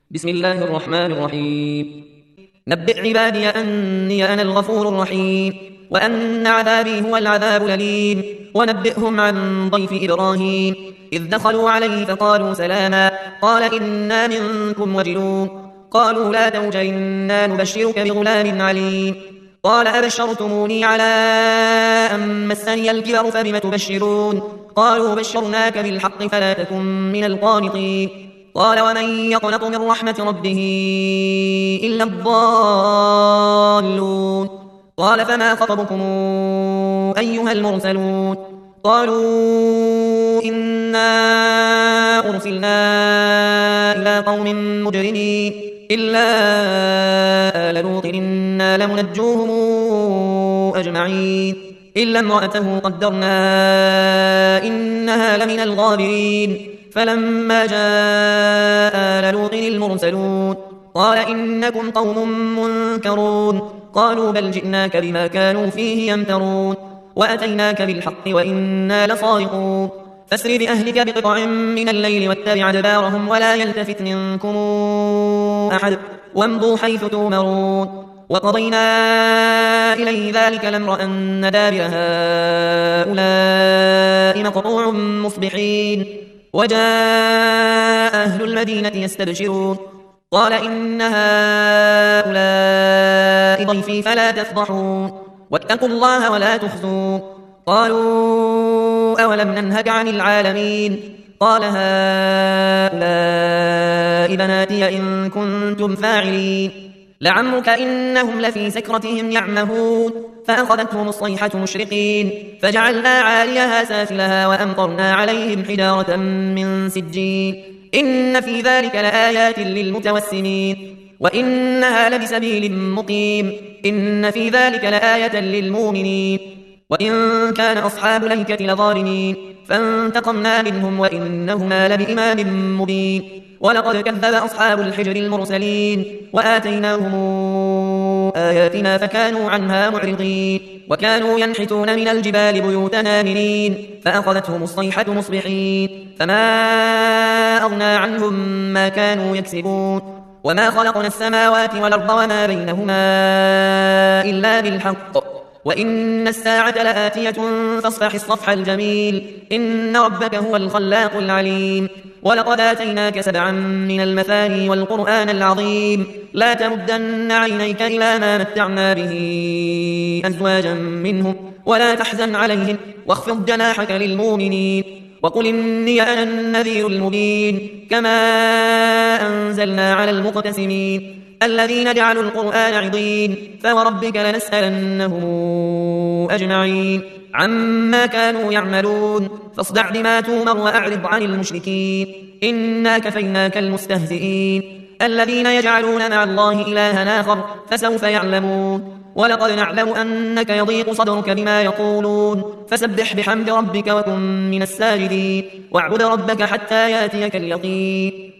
بسم الله الرحمن الرحيم. نبئ عبادي أني أنا الغفور الرحيم وأن عذابي هو العذاب الأليم. ونبئهم عن ضيف إبراهيم إذ دخلوا عليه فقالوا سلاما قال إنا منكم وجلون قالوا لا توجل إنا نبشرك بغلام عليم قال أبشرتموني على أن مسني الكبر فبم تبشرون قالوا بشرناك بالحق فلا تكن من القانطين قال ومن يقنط من رحمة ربه إلا الضالون قال فما خطبكم أيها المرسلون قالوا إنا أرسلنا إلى قوم مجرمين إلا آل لوط إنا لمنجوهم أجمعين إلا امرأته قدرنا إنها لمن الغابرين فلما جاء آل لوط المرسلون قال إنكم قوم منكرون قالوا بل جئناك بما كانوا فيه يمترون وأتيناك بالحق وإنا لصادقون فاسر بأهلك بقطع من الليل واتبع أدبارهم ولا يلتفت منكم أحد وامضوا حيث تؤمرون وقضينا إليه ذلك الأمر أن دابر هؤلاء مقطوع مصبحين وجاء أهل المدينة يستبشرون قال إن هؤلاء ضيفي فلا تفضحون واتقوا الله ولا تخزون قالوا أولم ننهك عن العالمين قال هؤلاء بناتي إن كنتم فاعلين لعمرك إنهم لفي سكرتهم يعمهون فأخذتهم الصيحة مشرقين فجعلنا عاليها سافلها وأمطرنا عليهم حجارة من سجيل إن في ذلك لآيات للمتوسمين وإنها لبسبيل مقيم إن في ذلك لآية للمؤمنين وإن كان أصحاب الأيكة لظالمين فانتقمنا منهم وإنهما لبإمام مبين ولقد كذب أصحاب الحجر المرسلين وآتيناهم آياتنا فكانوا عنها معرضين وكانوا ينحتون من الجبال بيوتا آمنين فأخذتهم الصيحة مصبحين فما أغنى عنهم ما كانوا يكسبون وما خلقنا السماوات والأرض وما بينهما إلا بالحق وإن الساعة لآتية فاصفح الصفح الجميل إن ربك هو الخلاق العليم ولقد آتيناك 7 من المثاني والقرآن العظيم لا تمدن عينيك إلى ما متعنا به أزواجا منهم ولا تحزن عليهم واخفض جناحك للمؤمنين وقل إني أنا النذير المبين كما أنزلنا على المقتسمين الذين جعلوا القرآن عضين فوربك لنسألنهم أجمعين عما كانوا يعملون فاصدع بما تومر وأعرض عن المشركين إنا كفيناك المستهزئين الذين يجعلون مع الله إلها آخر فسوف يعلمون ولقد نعلم أنك يضيق صدرك بما يقولون فسبح بحمد ربك وكن من الساجدين واعبد ربك حتى ياتيك اليقين